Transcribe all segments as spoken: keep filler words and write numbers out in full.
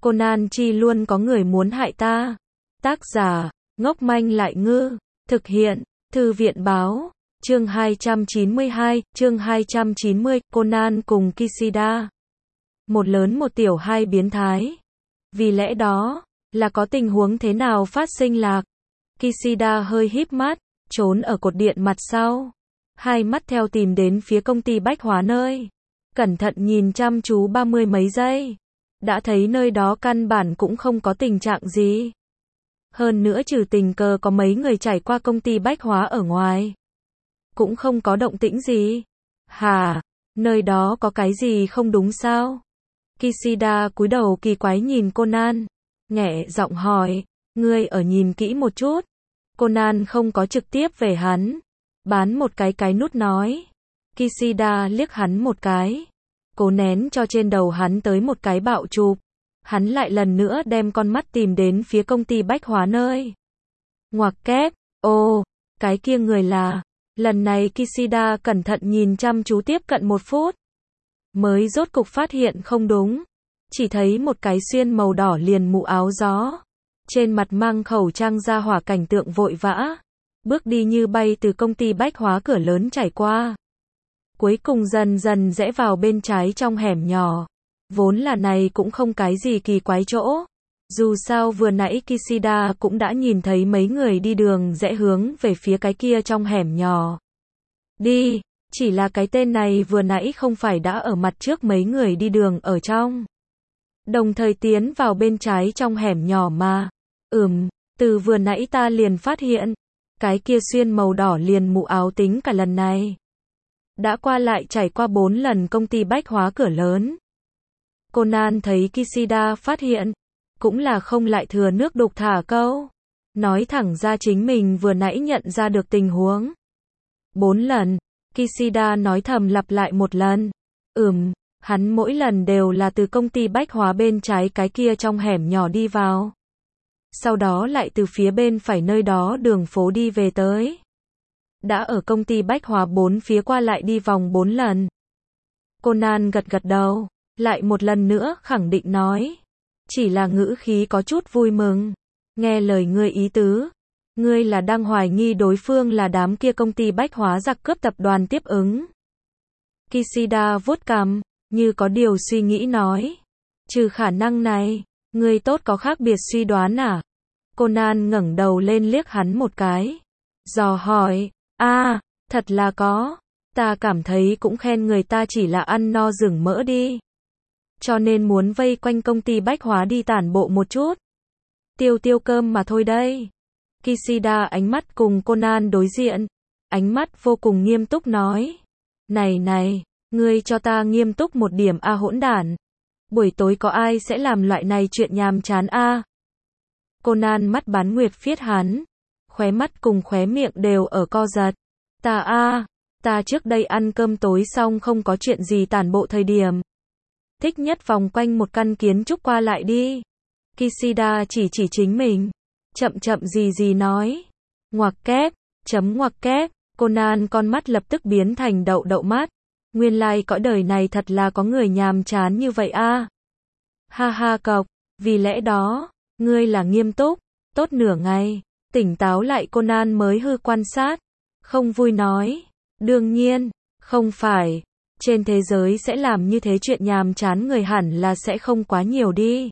Conan chi luôn có người muốn hại ta. Tác giả, ngốc manh lại ngư. Thực hiện, Thư viện báo. Chương hai trăm chín mươi hai, chương hai trăm chín mươi, Conan cùng Kishida. Một lớn một tiểu hai biến thái. Vì lẽ đó, là có tình huống thế nào phát sinh lạc? Kishida hơi híp mắt, trốn ở cột điện mặt sau. Hai mắt theo tìm đến phía công ty bách hóa nơi. Cẩn thận nhìn chăm chú ba mươi mấy giây. Đã thấy nơi đó căn bản cũng không có tình trạng gì. Hơn nữa trừ tình cờ có mấy người trải qua công ty bách hóa ở ngoài. Cũng không có động tĩnh gì. Hả? Nơi đó có cái gì không đúng sao? Kishida cúi đầu kỳ quái nhìn Conan. Nhẹ giọng hỏi. Ngươi ở nhìn kỹ một chút. Conan không có trực tiếp về hắn. Bán một cái cái nút nói. Kishida liếc hắn một cái. Cố nén cho trên đầu hắn tới một cái bạo chụp. Hắn lại lần nữa đem con mắt tìm đến phía công ty bách hóa nơi. Ngoặc kép. Ồ, cái kia người là. Lần này Kishida cẩn thận nhìn chăm chú tiếp cận một phút. Mới rốt cục phát hiện không đúng. Chỉ thấy một cái xuyên màu đỏ liền mũ áo gió. Trên mặt mang khẩu trang ra hỏa cảnh tượng vội vã. Bước đi như bay từ công ty bách hóa cửa lớn trải qua. Cuối cùng dần dần rẽ vào bên trái trong hẻm nhỏ. Vốn là này cũng không cái gì kỳ quái chỗ. Dù sao vừa nãy Kishida cũng đã nhìn thấy mấy người đi đường rẽ hướng về phía cái kia trong hẻm nhỏ. Đi, chỉ là cái tên này vừa nãy không phải đã ở mặt trước mấy người đi đường ở trong. Đồng thời tiến vào bên trái trong hẻm nhỏ mà. Ừm, từ vừa nãy ta liền phát hiện. Cái kia xuyên màu đỏ liền mũ áo tính cả lần này. Đã qua lại trải qua bốn lần công ty bách hóa cửa lớn. Conan thấy Kishida phát hiện. Cũng là không lại thừa nước đục thả câu. Nói thẳng ra chính mình vừa nãy nhận ra được tình huống. Bốn lần. Kishida nói thầm lặp lại một lần. Ừm, hắn mỗi lần đều là từ công ty bách hóa bên trái cái kia trong hẻm nhỏ đi vào. Sau đó lại từ phía bên phải nơi đó đường phố đi về tới. Đã ở công ty bách hóa bốn phía qua lại đi vòng bốn lần. Conan gật gật đầu, lại một lần nữa khẳng định nói. Chỉ là ngữ khí có chút vui mừng. Nghe lời ngươi ý tứ. Ngươi là đang hoài nghi đối phương là đám kia công ty bách hóa giặc cướp tập đoàn tiếp ứng. Kishida vuốt cằm, như có điều suy nghĩ nói. Trừ khả năng này, ngươi tốt có khác biệt suy đoán à? Conan ngẩng đầu lên liếc hắn một cái. Dò hỏi, a, à, thật là có. Ta cảm thấy cũng khen người ta chỉ là ăn no rừng mỡ đi. Cho nên muốn vây quanh công ty bách hóa đi tản bộ một chút. Tiêu tiêu cơm mà thôi đây. Kishida ánh mắt cùng Conan đối diện. Ánh mắt vô cùng nghiêm túc nói. Này này, ngươi cho ta nghiêm túc một điểm a hỗn đản. Buổi tối có ai sẽ làm loại này chuyện nhàm chán a? Conan mắt bán nguyệt phiết hắn. Khóe mắt cùng khóe miệng đều ở co giật. Ta a, ta trước đây ăn cơm tối xong không có chuyện gì tản bộ thời điểm. Thích nhất vòng quanh một căn kiến trúc qua lại đi. Kishida chỉ chỉ chính mình. Chậm chậm gì gì nói. Ngoặc kép, chấm ngoặc kép. Conan con mắt lập tức biến thành đậu đậu mắt. Nguyên lai like cõi đời này thật là có người nhàm chán như vậy a. Ha ha cộc, vì lẽ đó, ngươi là nghiêm túc. Tốt nửa ngày, tỉnh táo lại Conan mới hư quan sát. Không vui nói. Đương nhiên, không phải. Trên thế giới sẽ làm như thế chuyện nhàm chán người hẳn là sẽ không quá nhiều đi.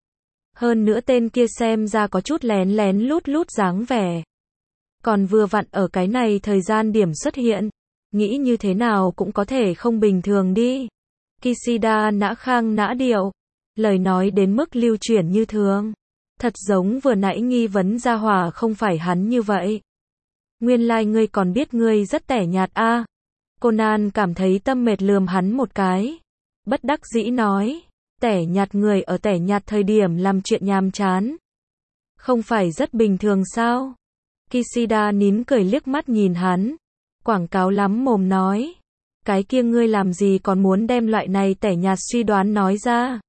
Hơn nữa tên kia xem ra có chút lén lén lút lút dáng vẻ. Còn vừa vặn ở cái này thời gian điểm xuất hiện. Nghĩ như thế nào cũng có thể không bình thường đi. Kishida nã khang nã điệu. Lời nói đến mức lưu chuyển như thường. Thật giống vừa nãy nghi vấn ra hỏa không phải hắn như vậy. Nguyên lai like ngươi còn biết ngươi rất tẻ nhạt a. À. Conan cảm thấy tâm mệt lườm hắn một cái. Bất đắc dĩ nói. Tẻ nhạt người ở tẻ nhạt thời điểm làm chuyện nhàm chán. Không phải rất bình thường sao? Kishida nín cười liếc mắt nhìn hắn. Quảng cáo lắm mồm nói. Cái kia ngươi làm gì còn muốn đem loại này tẻ nhạt suy đoán nói ra?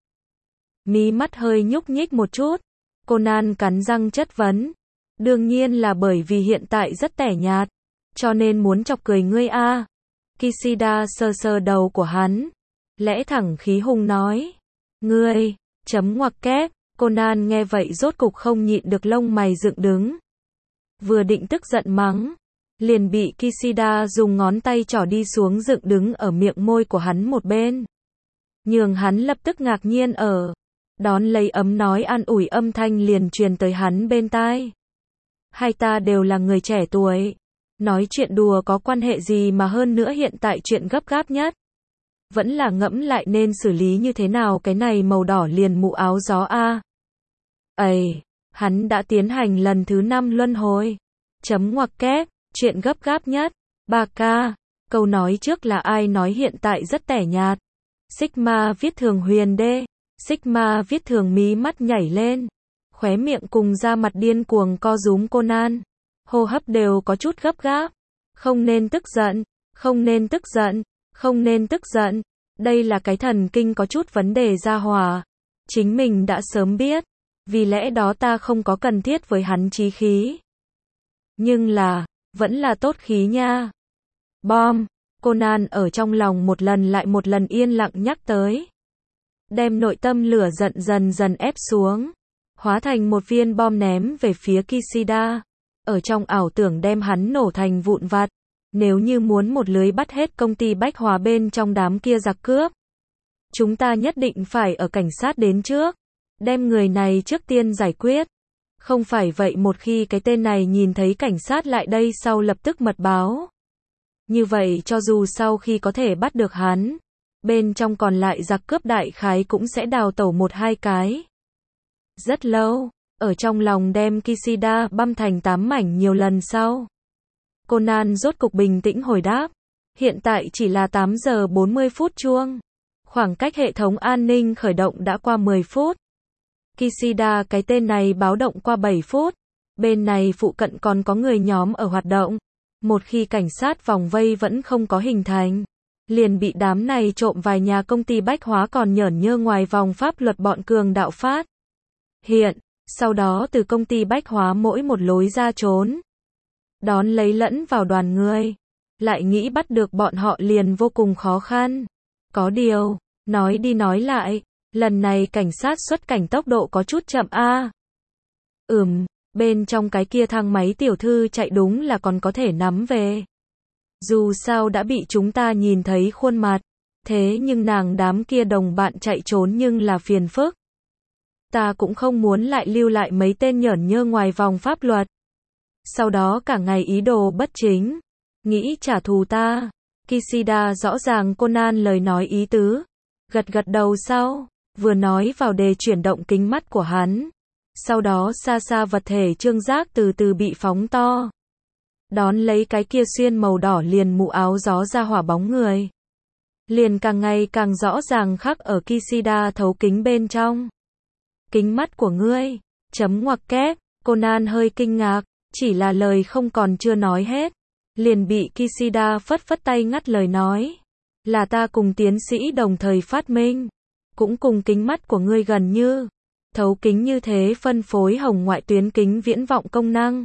Mí mắt hơi nhúc nhích một chút. Conan cắn răng chất vấn. Đương nhiên là bởi vì hiện tại rất tẻ nhạt. Cho nên muốn chọc cười ngươi a. À. Kishida sờ sờ đầu của hắn. Lẽ thẳng khí hùng nói. Ngươi, Chấm ngoặc kép, Conan nghe vậy rốt cục không nhịn được lông mày dựng đứng. Vừa định tức giận mắng, liền bị Kishida dùng ngón tay trỏ đi xuống dựng đứng ở miệng môi của hắn một bên. Nhường hắn lập tức ngạc nhiên ở. Đón lấy ấm nói an ủi âm thanh liền truyền tới hắn bên tai. Hai ta đều là người trẻ tuổi. Nói chuyện đùa có quan hệ gì mà hơn nữa hiện tại chuyện gấp gáp nhất. Vẫn là ngẫm lại nên xử lý như thế nào cái này màu đỏ liền mụ áo gió a. Ây, hắn đã tiến hành lần thứ năm luân hồi. Chấm ngoặc kép, chuyện gấp gáp nhất. Ba ca, câu nói trước là ai nói hiện tại rất tẻ nhạt. Sigma viết thường huyền đê. Sigma viết thường mí mắt nhảy lên. Khóe miệng cùng da mặt điên cuồng co rúm Conan. Hô hấp đều có chút gấp gáp. Không nên tức giận, không nên tức giận, không nên tức giận. Đây là cái thần kinh có chút vấn đề gia hòa. Chính mình đã sớm biết. Vì lẽ đó ta không có cần thiết với hắn chí khí. Nhưng là, vẫn là tốt khí nha. Bom, Conan ở trong lòng một lần lại một lần yên lặng nhắc tới. Đem nội tâm lửa giận dần dần ép xuống. Hóa thành một viên bom ném về phía Kishida. Ở trong ảo tưởng đem hắn nổ thành vụn vặt. Nếu như muốn một lưới bắt hết công ty bách hóa bên trong đám kia giặc cướp. Chúng ta nhất định phải ở cảnh sát đến trước. Đem người này trước tiên giải quyết. Không phải vậy một khi cái tên này nhìn thấy cảnh sát lại đây sau lập tức mật báo. Như vậy cho dù sau khi có thể bắt được hắn, bên trong còn lại giặc cướp đại khái cũng sẽ đào tẩu một hai cái. Rất lâu, ở trong lòng đem Kishida băm thành tám mảnh nhiều lần sau. Conan rốt cục bình tĩnh hồi đáp. Hiện tại chỉ là tám giờ bốn mươi phút chuông. Khoảng cách hệ thống an ninh khởi động đã qua mười phút. Kishida cái tên này báo động qua bảy phút. Bên này phụ cận còn có người nhóm ở hoạt động. Một khi cảnh sát vòng vây vẫn không có hình thành, liền bị đám này trộm vài nhà công ty bách hóa còn nhởn nhơ ngoài vòng pháp luật bọn cường đạo phát hiện, sau đó từ công ty bách hóa mỗi một lối ra trốn. Đón lấy lẫn vào đoàn người, lại nghĩ bắt được bọn họ liền vô cùng khó khăn. Có điều, nói đi nói lại, lần này cảnh sát xuất cảnh tốc độ có chút chậm a. À. Ừm, bên trong cái kia thang máy tiểu thư chạy đúng là còn có thể nắm về. Dù sao đã bị chúng ta nhìn thấy khuôn mặt, thế nhưng nàng đám kia đồng bạn chạy trốn nhưng là phiền phức. Ta cũng không muốn lại lưu lại mấy tên nhởn nhơ ngoài vòng pháp luật. Sau đó cả ngày ý đồ bất chính, nghĩ trả thù ta. Kishida rõ ràng Conan lời nói ý tứ, gật gật đầu sau, vừa nói vào đề chuyển động kính mắt của hắn. Sau đó xa xa vật thể trương giác từ từ bị phóng to. Đón lấy cái kia xuyên màu đỏ liền mũ áo gió ra hỏa bóng người. Liền càng ngày càng rõ ràng khắc ở Kishida thấu kính bên trong. Kính mắt của ngươi, chấm ngoặc kép, Conan hơi kinh ngạc, chỉ là lời không còn chưa nói hết. Liền bị Kishida phất phất tay ngắt lời nói. Là ta cùng tiến sĩ đồng thời phát minh. Cũng cùng kính mắt của ngươi gần như. Thấu kính như thế phân phối hồng ngoại tuyến kính viễn vọng công năng.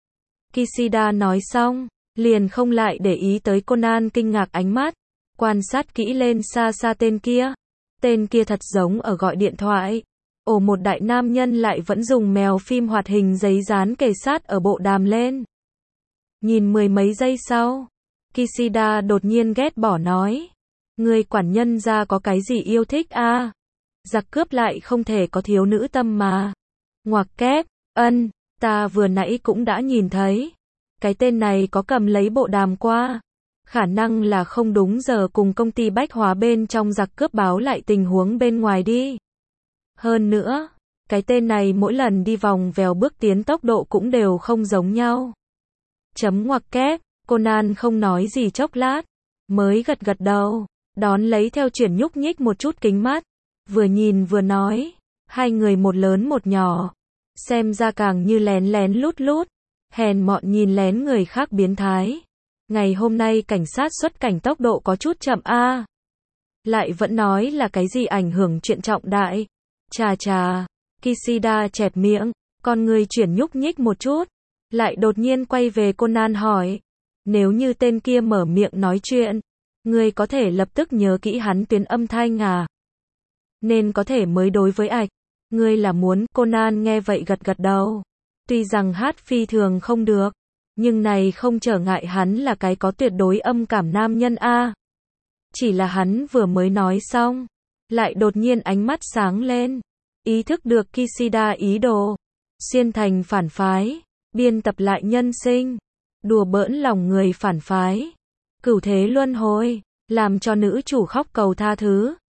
Kishida nói xong, liền không lại để ý tới Conan kinh ngạc ánh mắt. Quan sát kỹ lên xa xa tên kia. Tên kia thật giống ở gọi điện thoại. Ồ một đại nam nhân lại vẫn dùng mèo phim hoạt hình giấy dán kề sát ở bộ đàm lên. Nhìn mười mấy giây sau, Kishida đột nhiên ghét bỏ nói. Người quản nhân ra có cái gì yêu thích a? À? Giặc cướp lại không thể có thiếu nữ tâm mà. Ngoặc kép, ân, ta vừa nãy cũng đã nhìn thấy. Cái tên này có cầm lấy bộ đàm qua. Khả năng là không đúng giờ cùng công ty bách hóa bên trong giặc cướp báo lại tình huống bên ngoài đi. Hơn nữa, cái tên này mỗi lần đi vòng vèo bước tiến tốc độ cũng đều không giống nhau. Chấm ngoặc kép, Conan không nói gì chốc lát, mới gật gật đầu, đón lấy theo chuyển nhúc nhích một chút kính mắt, vừa nhìn vừa nói, hai người một lớn một nhỏ, xem ra càng như lén lén lút lút, hèn mọn nhìn lén người khác biến thái. Ngày hôm nay cảnh sát xuất cảnh tốc độ có chút chậm a. À. Lại vẫn nói là cái gì ảnh hưởng chuyện trọng đại. Chà chà, Kishida chẹp miệng, con người chuyển nhúc nhích một chút, lại đột nhiên quay về Conan hỏi, nếu như tên kia mở miệng nói chuyện, ngươi có thể lập tức nhớ kỹ hắn tuyến âm thanh à? nên có thể mới đối với ạch. Ngươi là muốn, Conan nghe vậy gật gật đầu. Tuy rằng hát phi thường không được, nhưng này không trở ngại hắn là cái có tuyệt đối âm cảm nam nhân a. Chỉ là hắn vừa mới nói xong, lại đột nhiên ánh mắt sáng lên, ý thức được Kishida ý đồ, xuyên thành phản phái, biên tập lại nhân sinh, đùa bỡn lòng người phản phái, cửu thế luân hồi, làm cho nữ chủ khóc cầu tha thứ.